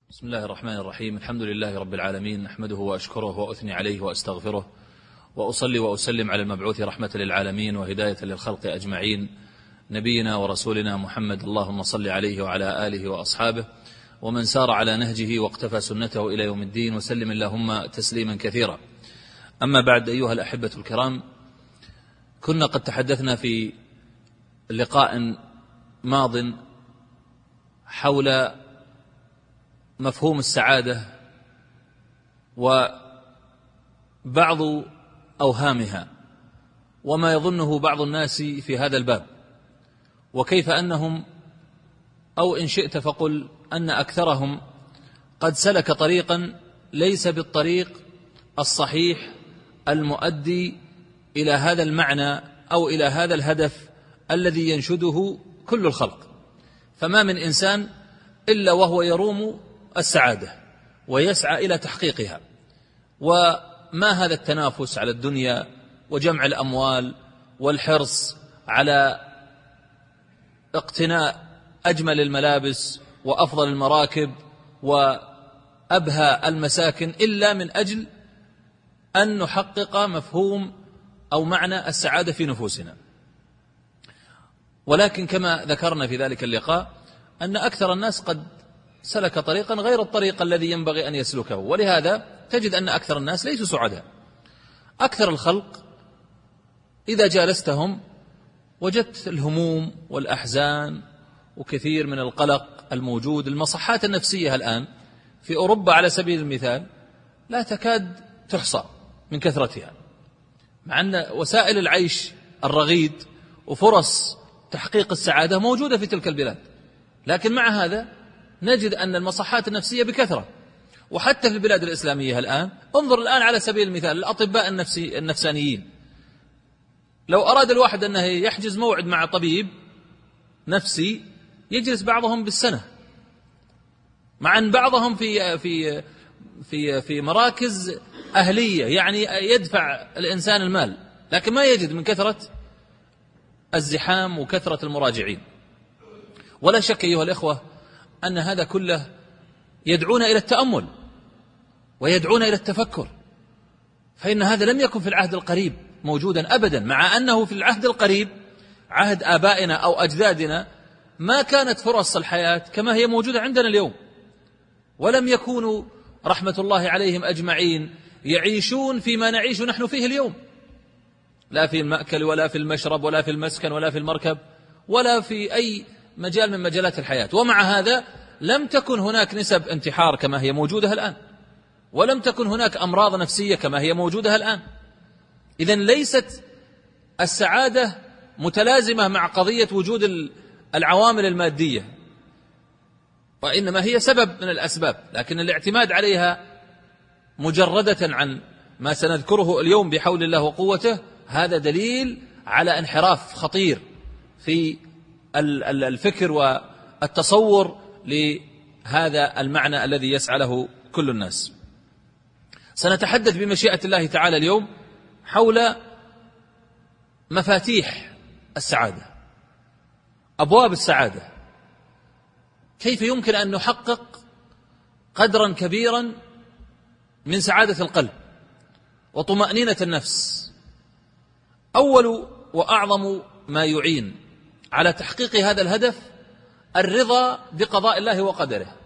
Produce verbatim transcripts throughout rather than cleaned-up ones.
بسم الله الرحمن الرحيم. الحمد لله رب العالمين، نحمده وأشكره وأثني عليه وأستغفره، وأصلي وأسلم على المبعوث رحمة للعالمين وهداية للخلق أجمعين، نبينا ورسولنا محمد، اللهم صل عليه وعلى آله وأصحابه ومن سار على نهجه واقتفى سنته إلى يوم الدين، وسلم اللهم تسليما كثيرا. أما بعد، أيها الأحبة الكرام، كنا قد تحدثنا في لقاء ماض حول مفهوم السعادة وبعض أوهامها وما يظنه بعض الناس في هذا الباب، وكيف أنهم، أو إن شئت فقل أن أكثرهم، قد سلك طريقا ليس بالطريق الصحيح المؤدي إلى هذا المعنى أو إلى هذا الهدف الذي ينشده كل الخلق. فما من إنسان إلا وهو يروم السعادة ويسعى إلى تحقيقها، وما هذا التنافس على الدنيا وجمع الأموال والحرص على اقتناء أجمل الملابس وأفضل المراكب وأبهى المساكن إلا من أجل أن نحقق مفهوم أو معنى السعادة في نفوسنا. ولكن كما ذكرنا في ذلك اللقاء أن أكثر الناس قد سلك طريقا غير الطريق الذي ينبغي أن يسلكه، ولهذا تجد أن أكثر الناس ليسوا سعداء. أكثر الخلق إذا جالستهم وجدت الهموم والأحزان وكثير من القلق الموجود. المصحات النفسية الآن في أوروبا على سبيل المثال لا تكاد تحصى من كثرتها، مع أن وسائل العيش الرغيد وفرص تحقيق السعادة موجودة في تلك البلاد، لكن مع هذا نجد أن المصحات النفسية بكثرة. وحتى في البلاد الإسلامية الآن، انظر الآن على سبيل المثال الأطباء النفسي النفسانيين، لو أراد الواحد أنه يحجز موعد مع طبيب نفسي يجلس بعضهم بالسنة، مع أن بعضهم في في في في مراكز أهلية، يعني يدفع الإنسان المال، لكن ما يجد من كثرة الزحام وكثرة المراجعين. ولا شك أيها الإخوة أن هذا كله يدعونا إلى التأمل ويدعونا إلى التفكر، فإن هذا لم يكن في العهد القريب موجودا أبدا، مع أنه في العهد القريب عهد آبائنا أو أجدادنا ما كانت فرص الحياة كما هي موجودة عندنا اليوم، ولم يكونوا رحمة الله عليهم أجمعين يعيشون فيما نعيش نحن فيه اليوم، لا في المأكل ولا في المشرب ولا في المسكن ولا في المركب ولا في أي مجال من مجالات الحياة. ومع هذا لم تكن هناك نسب انتحار كما هي موجودة الآن، ولم تكن هناك أمراض نفسية كما هي موجودة الآن. إذن ليست السعادة متلازمة مع قضية وجود العوامل المادية، وإنما هي سبب من الأسباب، لكن الاعتماد عليها مجردة عن ما سنذكره اليوم بحول الله وقوته هذا دليل على انحراف خطير في الفكر والتصور لهذا المعنى الذي يسعى له كل الناس. سنتحدث بمشيئة الله تعالى اليوم حول مفاتيح السعادة، أبواب السعادة، كيف يمكن أن نحقق قدرا كبيرا من سعادة القلب وطمأنينة النفس. أول وأعظم ما يعين على تحقيق هذا الهدف الرضا بقضاء الله وقدره.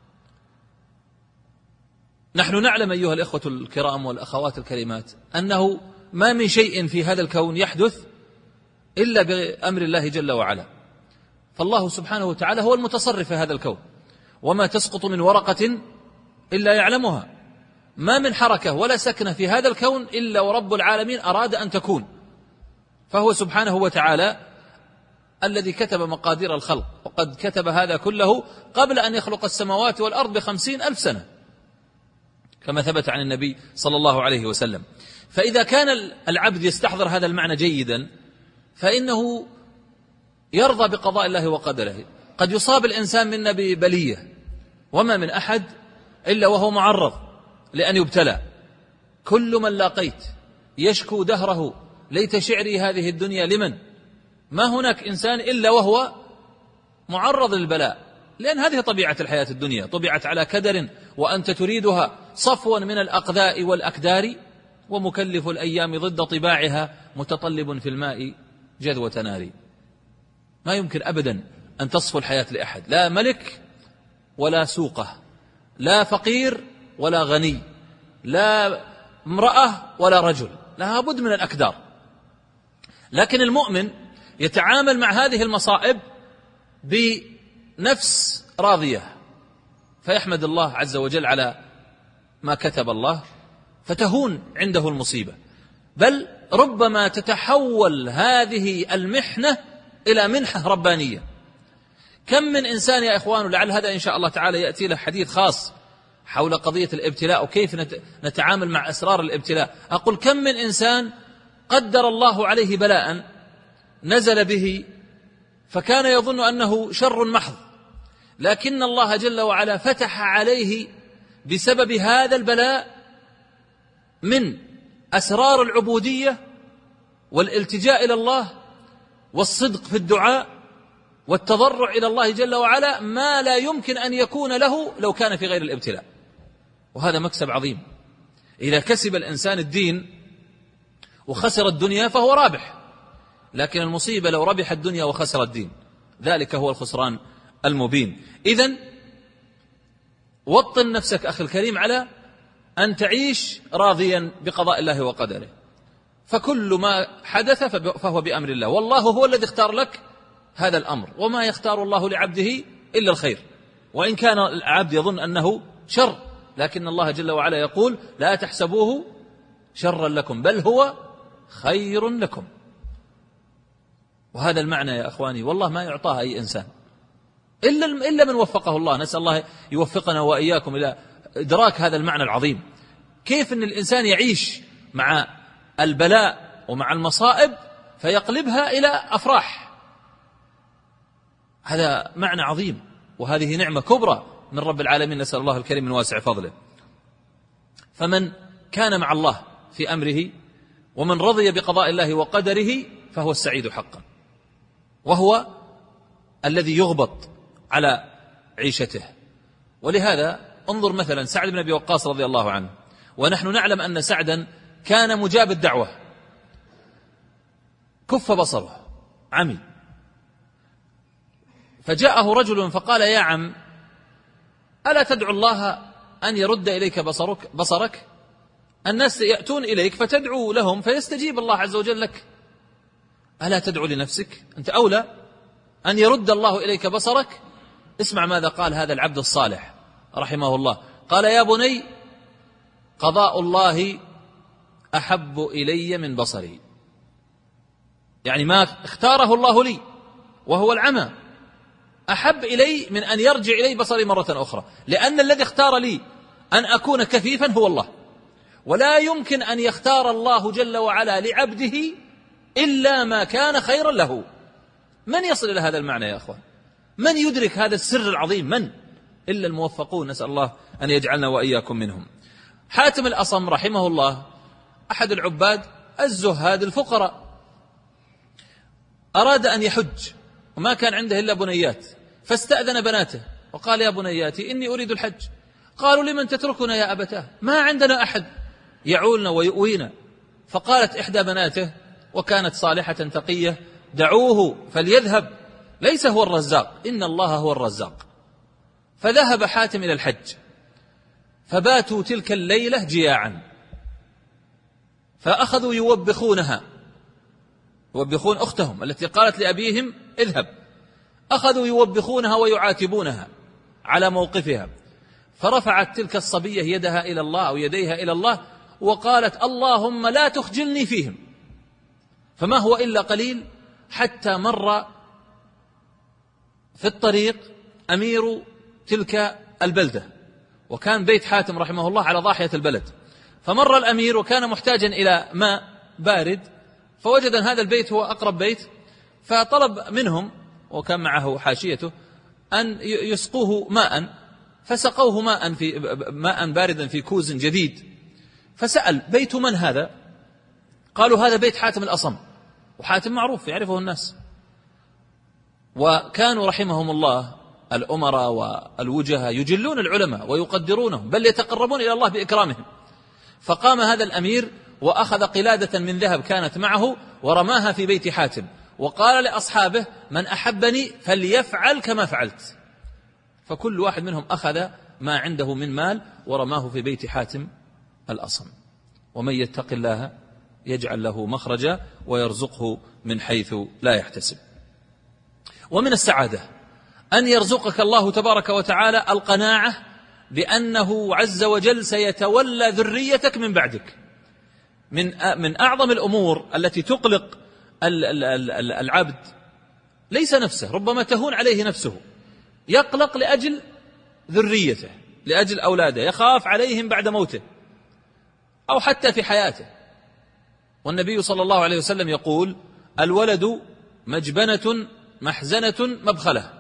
نحن نعلم أيها الإخوة الكرام والأخوات الكريمات أنه ما من شيء في هذا الكون يحدث إلا بأمر الله جل وعلا، فالله سبحانه وتعالى هو المتصرف في هذا الكون، وما تسقط من ورقة إلا يعلمها، ما من حركة ولا سكنة في هذا الكون إلا ورب العالمين أراد أن تكون، فهو سبحانه وتعالى الذي كتب مقادير الخلق، وقد كتب هذا كله قبل أن يخلق السماوات والأرض بخمسين ألف سنة كما ثبت عن النبي صلى الله عليه وسلم. فإذا كان العبد يستحضر هذا المعنى جيدا فإنه يرضى بقضاء الله وقدره. قد يصاب الإنسان منا ببلية، وما من أحد إلا وهو معرض لأن يبتلى. كل من لاقيت يشكو دهره ليت شعري هذه الدنيا لمن، ما هناك إنسان إلا وهو معرض للبلاء، لأن هذه طبيعة الحياة الدنيا، طبعت على كدر، وأنت تريدها صفوا من الأقذاء والأكدار، ومكلف الأيام ضد طباعها متطلب في الماء جذوة نار. ما يمكن أبدا أن تصفو الحياة لأحد، لا ملك ولا سوقه، لا فقير ولا غني، لا امرأة ولا رجل، لها بد من الأكدار. لكن المؤمن يتعامل مع هذه المصائب بنفس راضية، فيحمد الله عز وجل على ما كتب الله، فتهون عنده المصيبة، بل ربما تتحول هذه المحنة إلى منحة ربانية. كم من إنسان يا إخوان، ولعل هذا إن شاء الله تعالى يأتي له حديث خاص حول قضية الابتلاء وكيف نتعامل مع أسرار الابتلاء. أقول كم من إنسان قدر الله عليه بلاء نزل به فكان يظن أنه شر محض، لكن الله جل وعلا فتح عليه بسبب هذا البلاء من أسرار العبودية والالتجاء إلى الله والصدق في الدعاء والتضرع إلى الله جل وعلا ما لا يمكن أن يكون له لو كان في غير الابتلاء. وهذا مكسب عظيم. إذا كسب الإنسان الدين وخسر الدنيا فهو رابح، لكن المصيبة لو ربح الدنيا وخسر الدين، ذلك هو الخسران المبين. إذن وطن نفسك أخي الكريم على أن تعيش راضيا بقضاء الله وقدره، فكل ما حدث فهو بأمر الله، والله هو الذي اختار لك هذا الأمر، وما يختار الله لعبده إلا الخير، وإن كان العبد يظن أنه شر، لكن الله جل وعلا يقول لا تحسبوه شرا لكم بل هو خير لكم. وهذا المعنى يا أخواني والله ما يعطاه أي إنسان إلا إلا من وفقه الله. نسأل الله يوفقنا وإياكم إلى إدراك هذا المعنى العظيم، كيف أن الإنسان يعيش مع البلاء ومع المصائب فيقلبها إلى أفراح. هذا معنى عظيم، وهذه نعمة كبرى من رب العالمين، نسأل الله الكريم من واسع فضله. فمن كان مع الله في أمره ومن رضي بقضاء الله وقدره فهو السعيد حقا، وهو الذي يغبط على عيشته. ولهذا انظر مثلا سعد بن أبي وقاص رضي الله عنه، ونحن نعلم أن سعدا كان مجاب الدعوة، كف بصره عمي، فجاءه رجل فقال يا عم ألا تدعو الله أن يرد إليك بصرك, بصرك الناس يأتون إليك فتدعو لهم فيستجيب الله عز وجل لك، ألا تدعو لنفسك؟ أنت أولى أن يرد الله إليك بصرك. اسمع ماذا قال هذا العبد الصالح رحمه الله، قال يا بني قضاء الله أحب إلي من بصري، يعني ما اختاره الله لي وهو العمى أحب إلي من أن يرجع إلي بصري مرة أخرى، لأن الذي اختار لي أن أكون كفيفا هو الله، ولا يمكن أن يختار الله جل وعلا لعبده إلا ما كان خيرا له. من يصل إلى هذا المعنى يا أخوان؟ من يدرك هذا السر العظيم؟ من إلا الموفقون، نسأل الله أن يجعلنا وإياكم منهم. حاتم الأصم رحمه الله أحد العباد الزهاد الفقراء، أراد أن يحج وما كان عنده إلا بنيات، فاستأذن بناته وقال يا بنياتي إني أريد الحج. قالوا لمن تتركنا يا أبتاه؟ ما عندنا أحد يعولنا ويؤوينا. فقالت إحدى بناته وكانت صالحة تقية دعوه فليذهب، ليس هو الرزاق إن الله هو الرزاق. فذهب حاتم إلى الحج، فباتوا تلك الليلة جياعا، فأخذوا يوبخونها، يوبخون أختهم التي قالت لأبيهم اذهب، أخذوا يوبخونها ويعاتبونها على موقفها. فرفعت تلك الصبية يدها إلى الله أو يديها إلى الله وقالت اللهم لا تخجلني فيهم. فما هو إلا قليل حتى مر في الطريق أمير تلك البلدة، وكان بيت حاتم رحمه الله على ضاحية البلد، فمر الأمير وكان محتاجا إلى ماء بارد، فوجد أن هذا البيت هو أقرب بيت، فطلب منهم وكان معه حاشيته أن يسقوه ماء، فسقوه ماء في ماء باردا في كوز جديد. فسأل بيت من هذا؟ قالوا هذا بيت حاتم الأصم، وحاتم معروف يعرفه الناس. وكانوا رحمهم الله الأمراء والوجهاء يجلون العلماء ويقدرونهم، بل يتقربون إلى الله بإكرامهم. فقام هذا الأمير وأخذ قلادة من ذهب كانت معه ورماها في بيت حاتم، وقال لأصحابه: من أحبني فليفعل كما فعلت. فكل واحد منهم أخذ ما عنده من مال ورماه في بيت حاتم الأصم. ومن يتق الله يجعل له مخرجا ويرزقه من حيث لا يحتسب. ومن السعادة أن يرزقك الله تبارك وتعالى القناعة بأنه عز وجل سيتولى ذريتك من بعدك. من من أعظم الأمور التي تقلق العبد ليس نفسه، ربما تهون عليه نفسه، يقلق لأجل ذريته، لأجل أولاده، يخاف عليهم بعد موته أو حتى في حياته. والنبي صلى الله عليه وسلم يقول: الولد مجبنة محزنة مبخلة.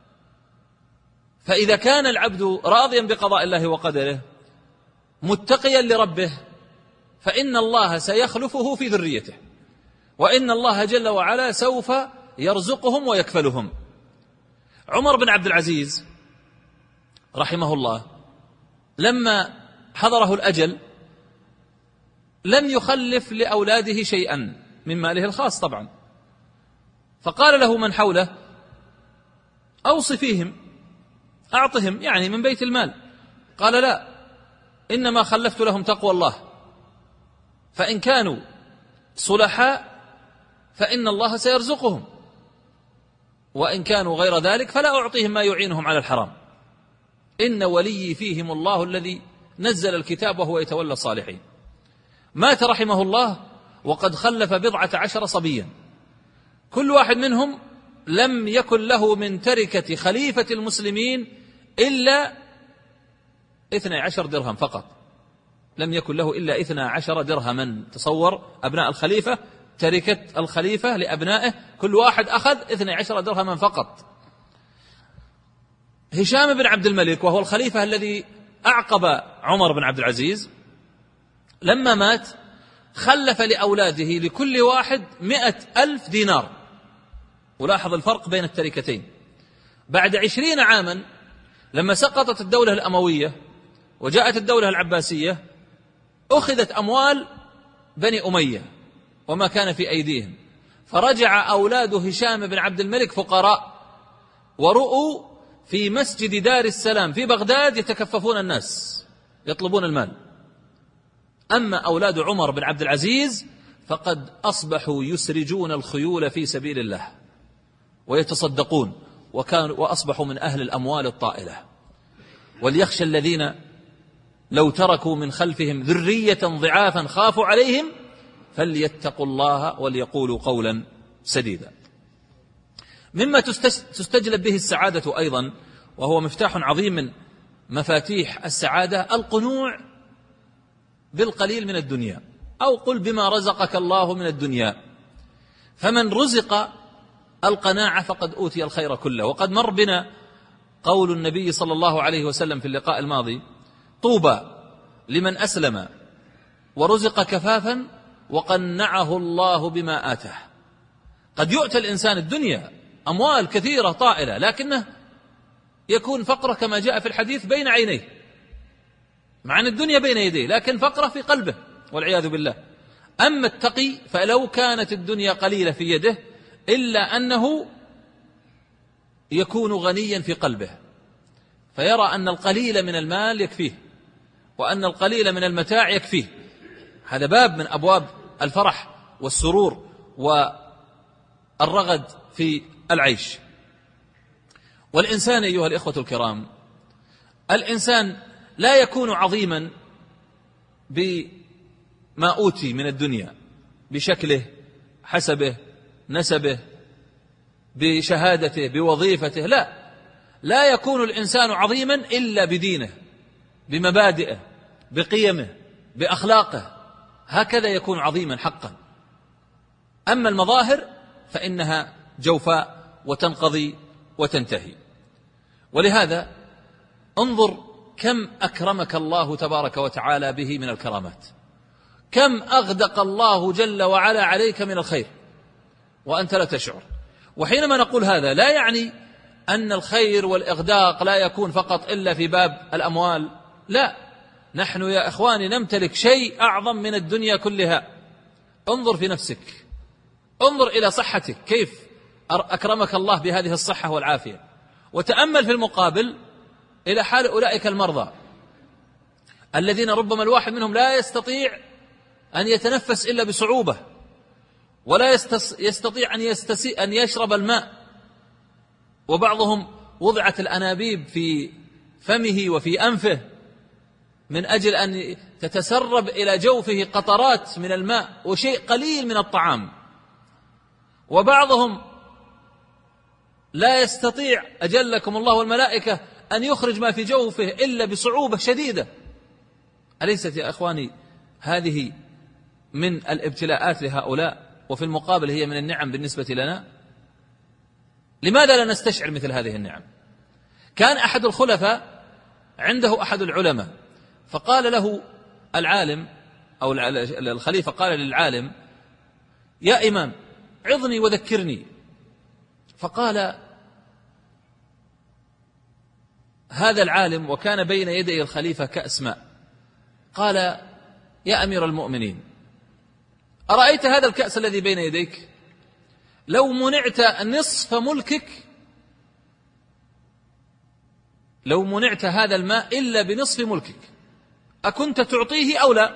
فإذا كان العبد راضيا بقضاء الله وقدره متقيا لربه فإن الله سيخلفه في ذريته، وإن الله جل وعلا سوف يرزقهم ويكفلهم. عمر بن عبد العزيز رحمه الله لما حضره الأجل لم يخلف لأولاده شيئا من ماله الخاص طبعا، فقال له من حوله: أوصي فيهم، أعطهم يعني من بيت المال. قال: لا، إنما خلفت لهم تقوى الله، فإن كانوا صلحاء فإن الله سيرزقهم، وإن كانوا غير ذلك فلا أعطيهم ما يعينهم على الحرام. إن ولي فيهم الله الذي نزل الكتاب وهو يتولى الصالحين. مات رحمه الله وقد خلف بضعة عشر صبيا، كل واحد منهم لم يكن له من تركة خليفة المسلمين إلا اثني عشر درهم فقط، لم يكن له إلا اثني عشر درهما. تصور أبناء الخليفة، تركة الخليفة لأبنائه كل واحد أخذ اثني عشر درهما فقط. هشام بن عبد الملك وهو الخليفة الذي أعقب عمر بن عبد العزيز لما مات خلف لأولاده لكل واحد مئة ألف دينار. ولاحظ الفرق بين التركتين. بعد عشرين عاما لما سقطت الدولة الأموية وجاءت الدولة العباسية أخذت أموال بني أمية وما كان في أيديهم، فرجع أولاد هشام بن عبد الملك فقراء، ورؤوا في مسجد دار السلام في بغداد يتكففون الناس يطلبون المال. أما أولاد عمر بن عبد العزيز فقد أصبحوا يسرجون الخيول في سبيل الله ويتصدقون، وكانوا وأصبحوا من أهل الأموال الطائلة. وليخشى الذين لو تركوا من خلفهم ذرية ضعافا خافوا عليهم فليتقوا الله وليقولوا قولا سديدا. مما تستجلب به السعادة أيضا، وهو مفتاح عظيم من مفاتيح السعادة، القنوع بالقليل من الدنيا، أو قل بما رزقك الله من الدنيا. فمن رزق القناعة فقد أوتي الخير كله. وقد مر بنا قول النبي صلى الله عليه وسلم في اللقاء الماضي: طوبى لمن أسلم ورزق كفافا وقنعه الله بما آتاه. قد يؤتى الإنسان الدنيا أموال كثيرة طائلة، لكنه يكون فقره كما جاء في الحديث بين عينيه، مع أن الدنيا بين يديه لكن فقره في قلبه والعياذ بالله. أما التقي فلو كانت الدنيا قليلة في يده إلا أنه يكون غنيا في قلبه، فيرى أن القليل من المال يكفيه وأن القليل من المتاع يكفيه. هذا باب من أبواب الفرح والسرور والرغد في العيش. والإنسان أيها الإخوة الكرام، الإنسان لا يكون عظيما بما أوتي من الدنيا، بشكله، حسبه، نسبه، بشهادته، بوظيفته، لا لا يكون الإنسان عظيما إلا بدينه، بمبادئه، بقيمه، بأخلاقه، هكذا يكون عظيما حقا. أما المظاهر فإنها جوفاء وتنقضي وتنتهي. ولهذا انظر كم أكرمك الله تبارك وتعالى به من الكرامات، كم أغدق الله جل وعلا عليك من الخير وأنت لا تشعر. وحينما نقول هذا لا يعني أن الخير والإغداق لا يكون فقط إلا في باب الأموال، لا، نحن يا إخواني نمتلك شيء أعظم من الدنيا كلها. انظر في نفسك، انظر إلى صحتك، كيف أكرمك الله بهذه الصحة والعافية، وتأمل في المقابل إلى حال أولئك المرضى الذين ربما الواحد منهم لا يستطيع أن يتنفس إلا بصعوبة، ولا يستطيع أن, يستسي أن يشرب الماء، وبعضهم وضعت الأنابيب في فمه وفي أنفه من أجل أن تتسرب إلى جوفه قطرات من الماء وشيء قليل من الطعام، وبعضهم لا يستطيع أجلكم الله والملائكة أن يخرج ما في جوفه إلا بصعوبة شديدة. أليست يا أخواني هذه من الابتلاءات لهؤلاء، وفي المقابل هي من النعم بالنسبة لنا؟ لماذا لا نستشعر مثل هذه النعم؟ كان أحد الخلفاء عنده أحد العلماء، فقال له العالم أو الخليفة قال للعالم: يا إمام عظني وذكرني. فقال هذا العالم وكان بين يدي الخليفة كأس ماء، قال: يا أمير المؤمنين، أرأيت هذا الكأس الذي بين يديك؟ لو منعت نصف ملكك، لو منعت هذا الماء إلا بنصف ملكك، أكنت تعطيه أو لا؟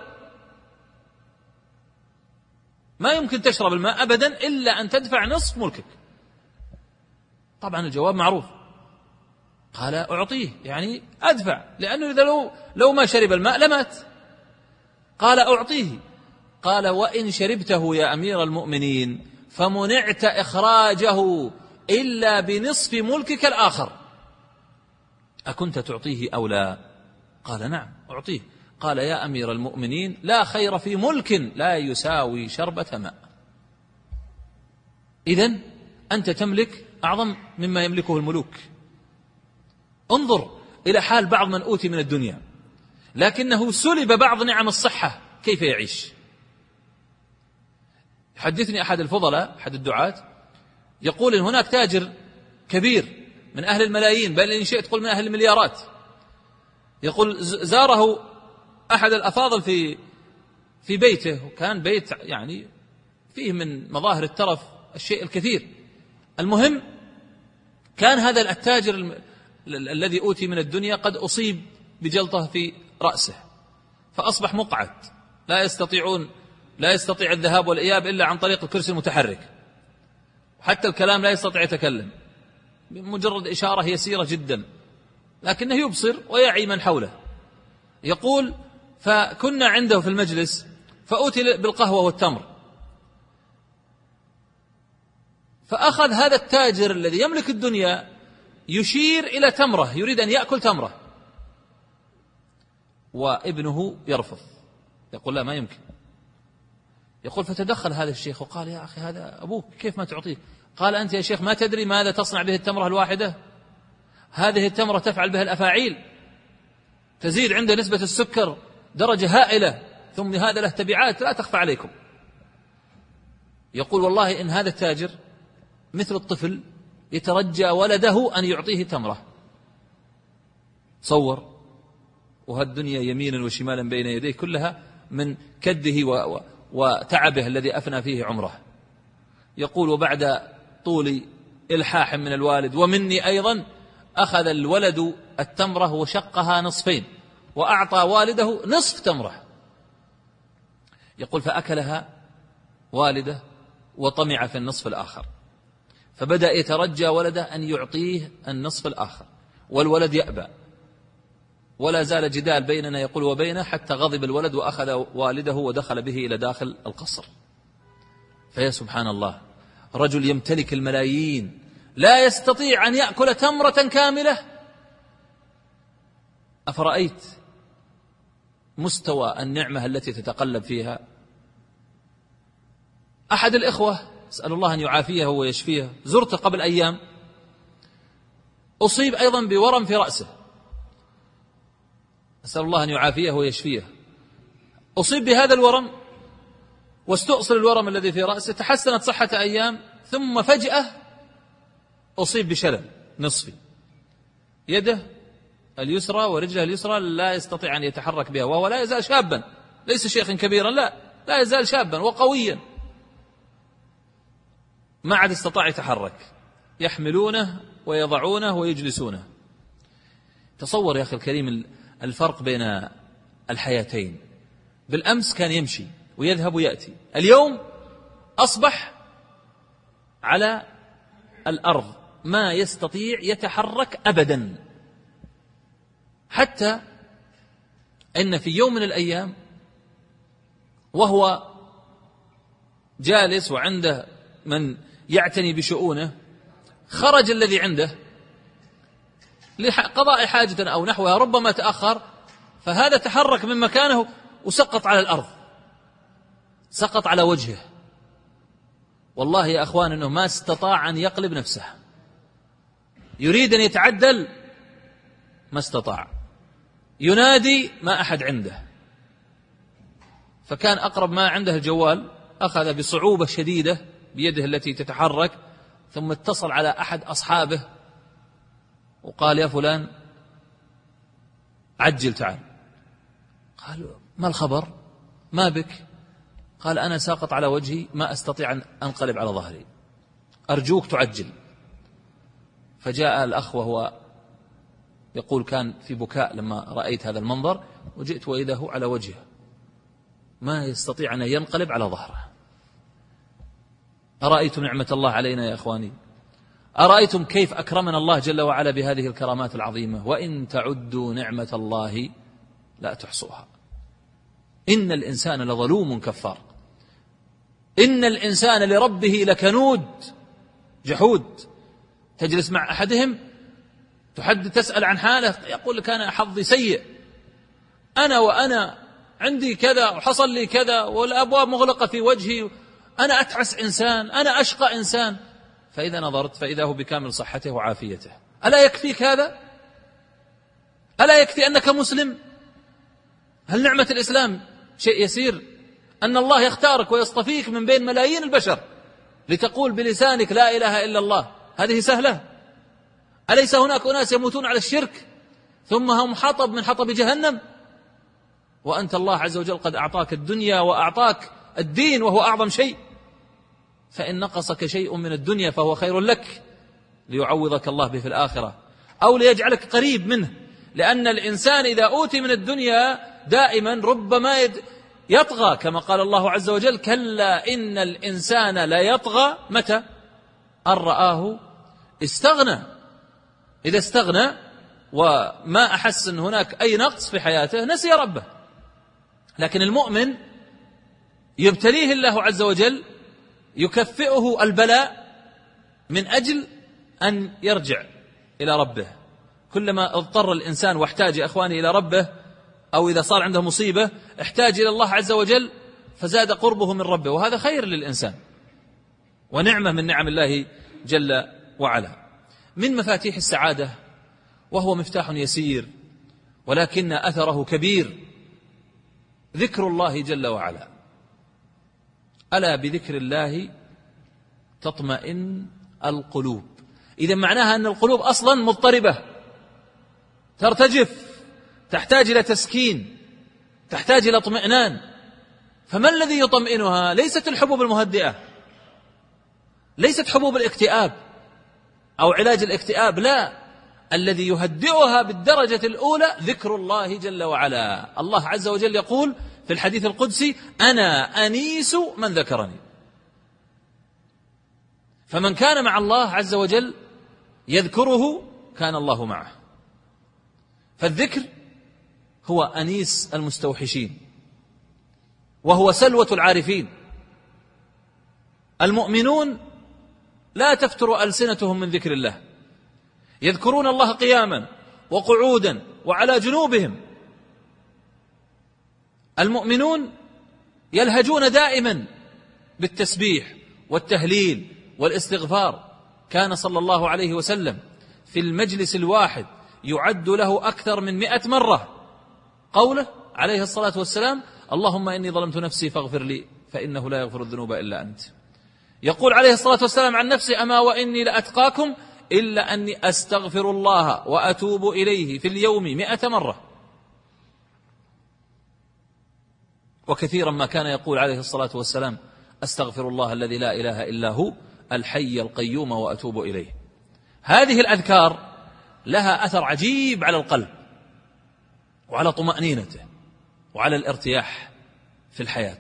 ما يمكن تشرب الماء أبدا إلا أن تدفع نصف ملكك. طبعا الجواب معروف، قال: أعطيه، يعني أدفع، لأنه إذا لو, لو ما شرب الماء لمات. قال: أعطيه. قال: وإن شربته يا أمير المؤمنين فمنعت إخراجه إلا بنصف ملكك الآخر، أكنت تعطيه أو لا؟ قال: نعم أعطيه. قال: يا أمير المؤمنين، لا خير في ملك لا يساوي شربة ماء. إذن أنت تملك أعظم مما يملكه الملوك. انظر إلى حال بعض من أوتي من الدنيا لكنه سلب بعض نعم الصحة، كيف يعيش؟ حدثني أحد الفضلاء أحد الدعاة يقول إن هناك تاجر كبير من أهل الملايين، بل إن شئت قل من أهل المليارات، يقول زاره أحد الأفاضل في في بيته، وكان بيت يعني فيه من مظاهر الترف الشيء الكثير. المهم كان هذا التاجر الم... الذي أوتي من الدنيا قد أصيب بجلطة في رأسه، فأصبح مقعد، لا يستطيعون لا يستطيع الذهاب والإياب إلا عن طريق الكرسي المتحرك، حتى الكلام لا يستطيع يتكلم، بمجرد إشارة يسيرة جدا، لكنه يبصر ويعي من حوله. يقول: فكنا عنده في المجلس فأوتي بالقهوة والتمر، فأخذ هذا التاجر الذي يملك الدنيا يشير إلى تمرة، يريد أن يأكل تمرة، وابنه يرفض، يقول: لا ما يمكن. يقول: فتدخل هذا الشيخ وقال: يا أخي هذا أبوك، كيف ما تعطيه؟ قال: أنت يا شيخ ما تدري ماذا تصنع به التمرة الواحدة؟ هذه التمرة تفعل بها الأفاعيل، تزيد عنده نسبة السكر درجة هائلة، ثم هذا له تبعات لا تخفى عليكم. يقول: والله إن هذا التاجر مثل الطفل يترجى ولده أن يعطيه تمرة. صور، وهالدنيا يمينا وشمالا بين يديه كلها من كده و... وتعبه الذي أفنى فيه عمره. يقول: وبعد طول إلحاح من الوالد ومني أيضا أخذ الولد التمرة وشقها نصفين وأعطى والده نصف تمرة. يقول: فأكلها والده وطمع في النصف الآخر، فبدأ يترجى ولده أن يعطيه النصف الآخر، والولد يأبى، ولا زال جدال بيننا يقول وبينه، حتى غضب الولد وأخذ والده ودخل به إلى داخل القصر. فيا سبحان الله، رجل يمتلك الملايين لا يستطيع أن يأكل تمرة كاملة. أفرأيت مستوى النعمة التي تتقلب فيها؟ أحد الإخوة أسأل الله أن يعافيه ويشفيه، زرت قبل أيام، أصيب أيضا بورم في رأسه، أسأل الله أن يعافيه ويشفيه. أصيب بهذا الورم واستؤصل الورم الذي في رأسه، تحسنت صحة أيام، ثم فجأة أصيب بشلل نصفي، يده اليسرى ورجله اليسرى لا يستطيع أن يتحرك بها، وهو لا يزال شابا، ليس شيخا كبيرا، لا لا يزال شابا وقويا، ما عاد استطاع يتحرك، يحملونه ويضعونه ويجلسونه. تصور يا أخي الكريم الفرق بين الحياتين. بالأمس كان يمشي ويذهب ويأتي، اليوم أصبح على الأرض ما يستطيع يتحرك أبدا، حتى إن في يوم من الأيام وهو جالس وعنده من يعتني بشؤونه، خرج الذي عنده لقضاء حاجة أو نحوها، ربما تأخر، فهذا تحرك من مكانه وسقط على الأرض، سقط على وجهه. والله يا أخوان أنه ما استطاع أن يقلب نفسه، يريد أن يتعدل ما استطاع، ينادي ما أحد عنده، فكان أقرب ما عنده الجوال، أخذ بصعوبة شديدة بيده التي تتحرك، ثم اتصل على أحد أصحابه وقال يا فلان عجل تعال. قال ما الخبر؟ ما بك؟ قال أنا ساقط على وجهي، ما أستطيع أن أنقلب على ظهري، أرجوك تعجل. فجاء الأخ وهو يقول كان في بكاء لما رأيت هذا المنظر، وجئت وإذا على وجهه ما يستطيع أن ينقلب على ظهره. أرأيتم نعمة الله علينا يا أخواني؟ أرأيتم كيف أكرمنا الله جل وعلا بهذه الكرامات العظيمة؟ وإن تعدوا نعمة الله لا تحصوها، إن الإنسان لظلوم كفار، إن الإنسان لربه لكنود جحود. تجلس مع أحدهم تحدث تسأل عن حاله، يقول لك أنا حظي سيء، أنا وأنا عندي كذا وحصل لي كذا والأبواب مغلقة في وجهي، أنا أتعس إنسان، أنا أشقى إنسان. فإذا نظرت فإذا هو بكامل صحته وعافيته. ألا يكفيك هذا؟ ألا يكفي أنك مسلم؟ هل نعمة الإسلام شيء يسير؟ أن الله يختارك ويصطفيك من بين ملايين البشر لتقول بلسانك لا إله إلا الله، هذه سهلة؟ أليس هناك أناس يموتون على الشرك ثم هم حطب من حطب جهنم، وأنت الله عز وجل قد أعطاك الدنيا وأعطاك الدين وهو أعظم شيء، فإن نقصك شيء من الدنيا فهو خير لك ليعوضك الله به في الآخرة، أو ليجعلك قريب منه. لأن الإنسان إذا أوتي من الدنيا دائما ربما يطغى، كما قال الله عز وجل كلا إن الإنسان لا يطغى متى أن رآه استغنى. إذا استغنى وما أحس أن هناك أي نقص في حياته نسي ربه. لكن المؤمن يبتليه الله عز وجل، يكفئه البلاء من أجل أن يرجع إلى ربه. كلما اضطر الإنسان واحتاج يا أخواني إلى ربه، أو إذا صار عنده مصيبة احتاج إلى الله عز وجل فزاد قربه من ربه، وهذا خير للإنسان ونعمة من نعم الله جل وعلا. من مفاتيح السعادة، وهو مفتاح يسير ولكن أثره كبير، ذكر الله جل وعلا. ألا بذكر الله تطمئن القلوب. إذا معناها أن القلوب أصلا مضطربة، ترتجف، تحتاج إلى تسكين، تحتاج إلى اطمئنان. فما الذي يطمئنها؟ ليست الحبوب المهدئة، ليست حبوب الاكتئاب أو علاج الاكتئاب، لا، الذي يهدئها بالدرجة الأولى ذكر الله جل وعلا. الله عز وجل يقول في الحديث القدسي أنا أنيس من ذكرني. فمن كان مع الله عز وجل يذكره كان الله معه. فالذكر هو أنيس المستوحشين، وهو سلوة العارفين. المؤمنون لا تفتر ألسنتهم من ذكر الله، يذكرون الله قياما وقعودا وعلى جنوبهم. المؤمنون يلهجون دائما بالتسبيح والتهليل والاستغفار. كان صلى الله عليه وسلم في المجلس الواحد يعد له أكثر من مئة مرة قوله عليه الصلاة والسلام اللهم إني ظلمت نفسي فاغفر لي فإنه لا يغفر الذنوب إلا أنت. يقول عليه الصلاة والسلام عن نفسه أما وإني لأتقاكم إلا أني أستغفر الله وأتوب إليه في اليوم مئة مرة. وكثيرا ما كان يقول عليه الصلاة والسلام: أستغفر الله الذي لا إله إلا هو الحي القيوم وأتوب إليه. هذه الأذكار لها أثر عجيب على القلب وعلى طمأنينته وعلى الارتياح في الحياة.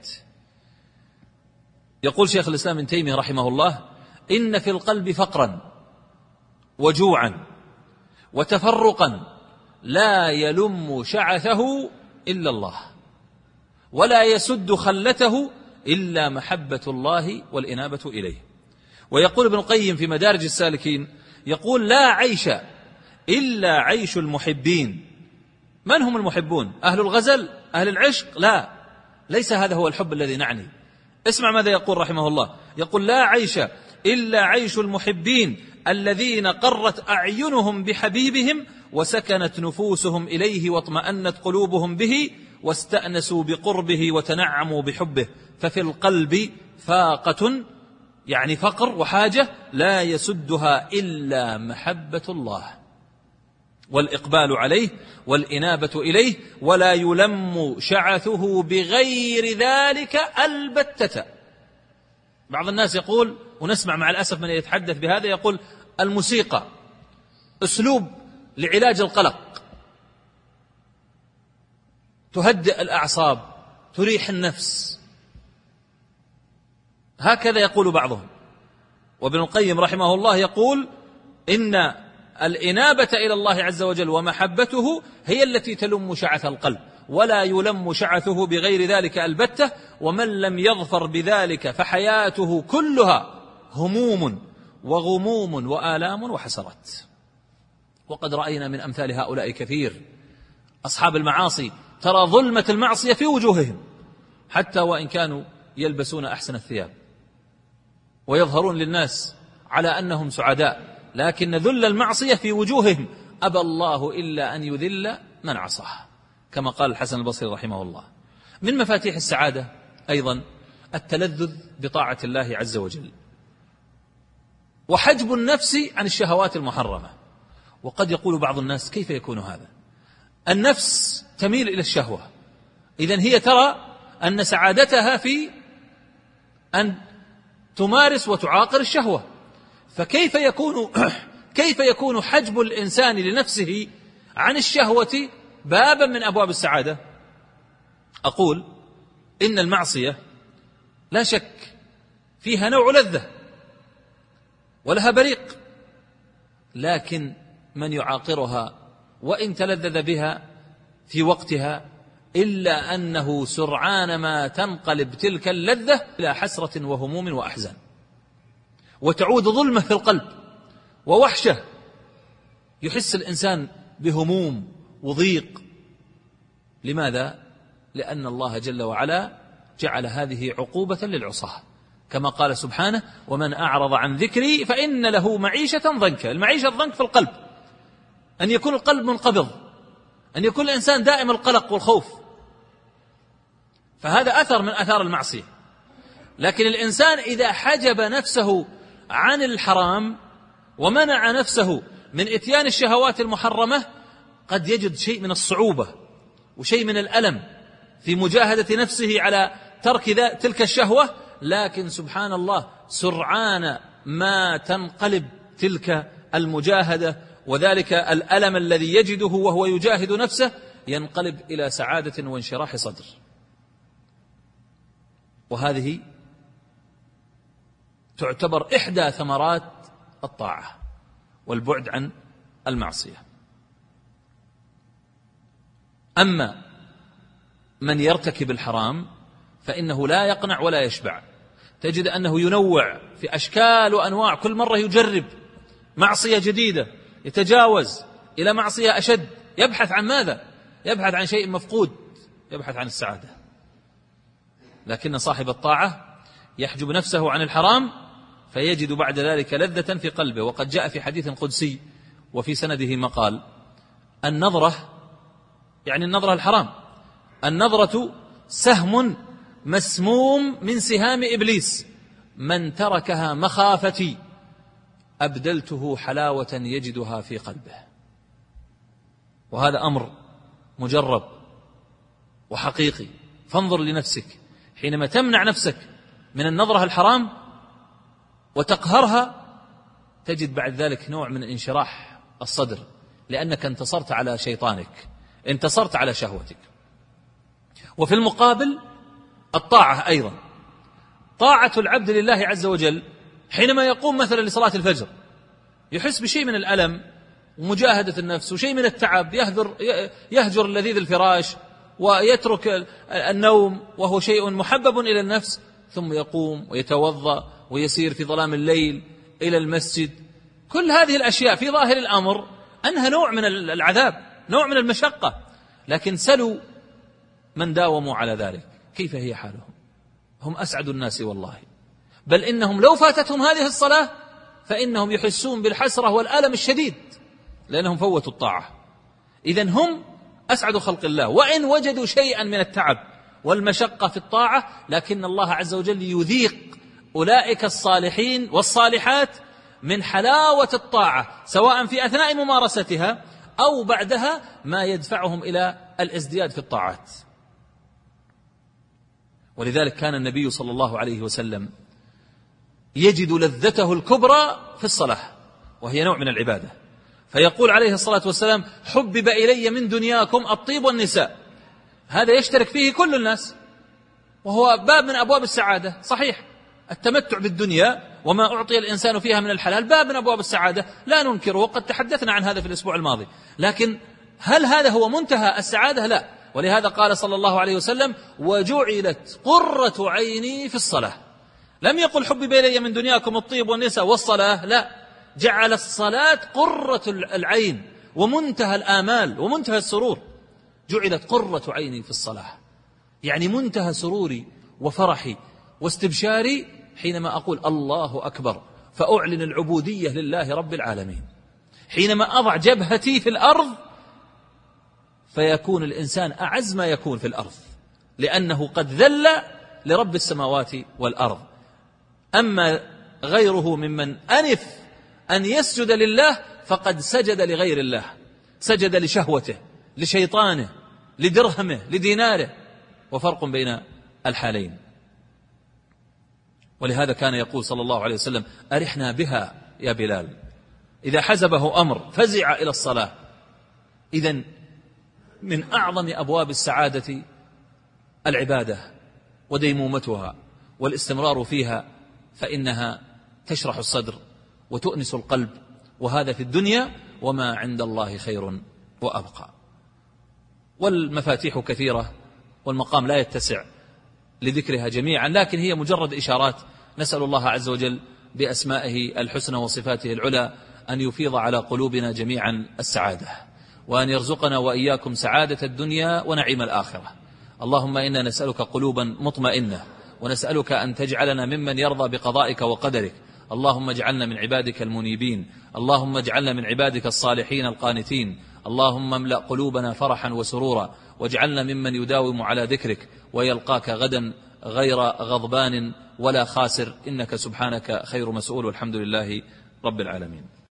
يقول شيخ الإسلام ابن تيمية رحمه الله: إن في القلب فقرا وجوعا وتفرقا لا يلم شعثه إلا الله، ولا يسد خلته إلا محبة الله والإنابة إليه. ويقول ابن القيم في مدارج السالكين: يقول: لا عيش إلا عيش المحبين. من هم المحبون؟ أهل الغزل؟ أهل العشق؟ لا، ليس هذا هو الحب الذي نعني. اسمع ماذا يقول رحمه الله: يقول: لا عيش إلا عيش المحبين الذين قرت أعينهم بحبيبهم وسكنت نفوسهم إليه واطمأنت قلوبهم به واستأنسوا بقربه وتنعموا بحبه، ففي القلب فاقة، يعني فقر وحاجة، لا يسدها إلا محبة الله والإقبال عليه والإنابة إليه، ولا يلم شعثه بغير ذلك البتة. بعض الناس يقول، ونسمع مع الأسف من يتحدث بهذا، يقول: الموسيقى أسلوب لعلاج القلق، تهدئ الأعصاب، تريح النفس. هكذا يقول بعضهم. وابن القيم رحمه الله يقول: إن الإنابة إلى الله عز وجل ومحبته هي التي تلم شعث القلب، ولا يلم شعثه بغير ذلك البتة. ومن لم يظفر بذلك فحياته كلها هموم وغموم وآلام وحسرات. وقد رأينا من أمثال هؤلاء كثير. أصحاب المعاصي ترى ظلمة المعصية في وجوههم، حتى وإن كانوا يلبسون أحسن الثياب ويظهرون للناس على أنهم سعداء، لكن ذل المعصية في وجوههم أبى الله إلا أن يذل من عصاه، كما قال الحسن البصري رحمه الله. من مفاتيح السعادة أيضا التلذذ بطاعة الله عز وجل، وحجب النفس عن الشهوات المحرمة. وقد يقول بعض الناس: كيف يكون هذا؟ النفس تميل إلى الشهوة، إذن هي ترى أن سعادتها في أن تمارس وتعاقر الشهوة، فكيف يكون كيف يكون حجب الإنسان لنفسه عن الشهوة بابا من أبواب السعادة؟ أقول: إن المعصية لا شك فيها نوع لذة ولها بريق، لكن من يعاقرها وإن تلذذ بها في وقتها إلا أنه سرعان ما تنقلب تلك اللذة إلى حسرة وهموم وأحزان، وتعود ظلمة في القلب ووحشة، يحس الإنسان بهموم وضيق. لماذا؟ لأن الله جل وعلا جعل هذه عقوبة للعصاة، كما قال سبحانه: ومن أعرض عن ذكري فإن له معيشة ضنكا. المعيشة الضنك في القلب، أن يكون القلب منقبض، أن يكون الإنسان دائم القلق والخوف، فهذا أثر من أثار المعصية. لكن الإنسان إذا حجب نفسه عن الحرام ومنع نفسه من إتيان الشهوات المحرمة قد يجد شيء من الصعوبة وشيء من الألم في مجاهدة نفسه على ترك تلك الشهوة، لكن سبحان الله سرعان ما تنقلب تلك المجاهدة وذلك الألم الذي يجده وهو يجاهد نفسه ينقلب إلى سعادة وانشراح صدر. وهذه تعتبر إحدى ثمرات الطاعة والبعد عن المعصية. أما من يرتكب الحرام فإنه لا يقنع ولا يشبع، تجد أنه ينوع في أشكال وأنواع، كل مرة يجرب معصية جديدة، يتجاوز إلى معصية أشد، يبحث عن ماذا؟ يبحث عن شيء مفقود، يبحث عن السعادة. لكن صاحب الطاعة يحجب نفسه عن الحرام فيجد بعد ذلك لذة في قلبه. وقد جاء في حديث قدسي وفي سنده مقال: النظرة، يعني النظرة الحرام، النظرة سهم مسموم من سهام إبليس، من تركها مخافتي أبدلته حلاوة يجدها في قلبه. وهذا أمر مجرب وحقيقي. فانظر لنفسك حينما تمنع نفسك من النظرة الحرام وتقهرها، تجد بعد ذلك نوع من انشراح الصدر، لأنك انتصرت على شيطانك، انتصرت على شهوتك. وفي المقابل الطاعة أيضا، طاعة العبد لله عز وجل حينما يقوم مثلا لصلاة الفجر يحس بشيء من الألم ومجاهدة النفس وشيء من التعب، يهجر, يهجر اللذيذ الفراش ويترك النوم وهو شيء محبب إلى النفس، ثم يقوم ويتوضأ ويسير في ظلام الليل إلى المسجد. كل هذه الأشياء في ظاهر الأمر أنها نوع من العذاب، نوع من المشقة، لكن سلوا من داوموا على ذلك كيف هي حالهم. هم أسعد الناس والله، بل إنهم لو فاتتهم هذه الصلاة فإنهم يحسون بالحسرة والألم الشديد لأنهم فوتوا الطاعة. إذن هم أسعد خلق الله، وإن وجدوا شيئا من التعب والمشقة في الطاعة، لكن الله عز وجل يذيق أولئك الصالحين والصالحات من حلاوة الطاعة، سواء في أثناء ممارستها أو بعدها، ما يدفعهم إلى الازدياد في الطاعات. ولذلك كان النبي صلى الله عليه وسلم يجد لذته الكبرى في الصلاة، وهي نوع من العبادة، فيقول عليه الصلاة والسلام: حبب إلي من دنياكم الطيب والنساء. هذا يشترك فيه كل الناس، وهو باب من أبواب السعادة. صحيح التمتع بالدنيا وما أعطي الإنسان فيها من الحلال باب من أبواب السعادة لا ننكره، وقد تحدثنا عن هذا في الأسبوع الماضي، لكن هل هذا هو منتهى السعادة؟ لا. ولهذا قال صلى الله عليه وسلم: وجعلت قرة عيني في الصلاة. لم يقل حبب إلي من دنياكم الطيب والنساء والصلاة، لا، جعل الصلاة قرة العين ومنتهى الآمال ومنتهى السرور. جعلت قرة عيني في الصلاة، يعني منتهى سروري وفرحي واستبشاري حينما أقول الله أكبر فأعلن العبودية لله رب العالمين. حينما أضع جبهتي في الأرض فيكون الإنسان أعز ما يكون في الأرض، لأنه قد ذل لرب السماوات والأرض. أما غيره ممن أنف أن يسجد لله فقد سجد لغير الله، سجد لشهوته، لشيطانه، لدرهمه، لديناره، وفرق بين الحالين. ولهذا كان يقول صلى الله عليه وسلم: أرحنا بها يا بلال. إذا حزبه أمر فزع إلى الصلاة. إذن من أعظم أبواب السعادة العبادة وديمومتها والاستمرار فيها، فإنها تشرح الصدر وتؤنس القلب، وهذا في الدنيا، وما عند الله خير وأبقى. والمفاتيح كثيرة والمقام لا يتسع لذكرها جميعا، لكن هي مجرد إشارات. نسأل الله عز وجل بأسمائه الحسنى وصفاته العلى أن يفيض على قلوبنا جميعا السعادة، وأن يرزقنا وإياكم سعادة الدنيا ونعيم الآخرة. اللهم إنا نسألك قلوبا مطمئنة، ونسألك أن تجعلنا ممن يرضى بقضائك وقدرك. اللهم اجعلنا من عبادك المنيبين، اللهم اجعلنا من عبادك الصالحين القانتين. اللهم املأ قلوبنا فرحا وسرورا، واجعلنا ممن يداوم على ذكرك ويلقاك غدا غير غضبان ولا خاسر، إنك سبحانك خير مسؤول، والحمد لله رب العالمين.